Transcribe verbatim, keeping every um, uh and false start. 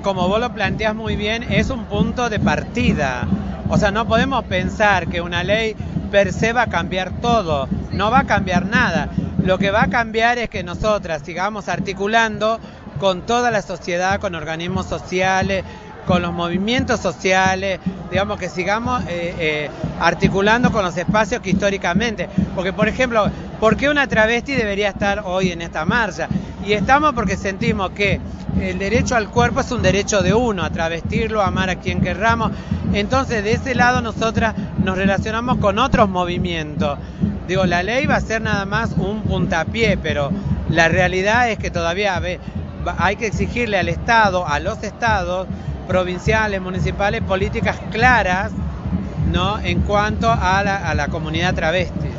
como vos lo planteás muy bien, es un punto de partida. O sea, no podemos pensar que una ley per se va a cambiar todo, no va a cambiar nada. Lo que va a cambiar es que nosotras sigamos articulando con toda la sociedad, con organismos sociales, con los movimientos sociales, digamos que sigamos eh, eh, articulando con los espacios que históricamente, porque por ejemplo, ¿por qué una travesti debería estar hoy en esta marcha? Y estamos porque sentimos que el derecho al cuerpo es un derecho de uno, a travestirlo, a amar a quien querramos. Entonces de ese lado nosotras nos relacionamos con otros movimientos. Digo, la ley va a ser nada más un puntapié, pero la realidad es que todavía hay que exigirle al Estado, a los estados provinciales, municipales, políticas claras, ¿no?, en cuanto a la, a la comunidad travesti.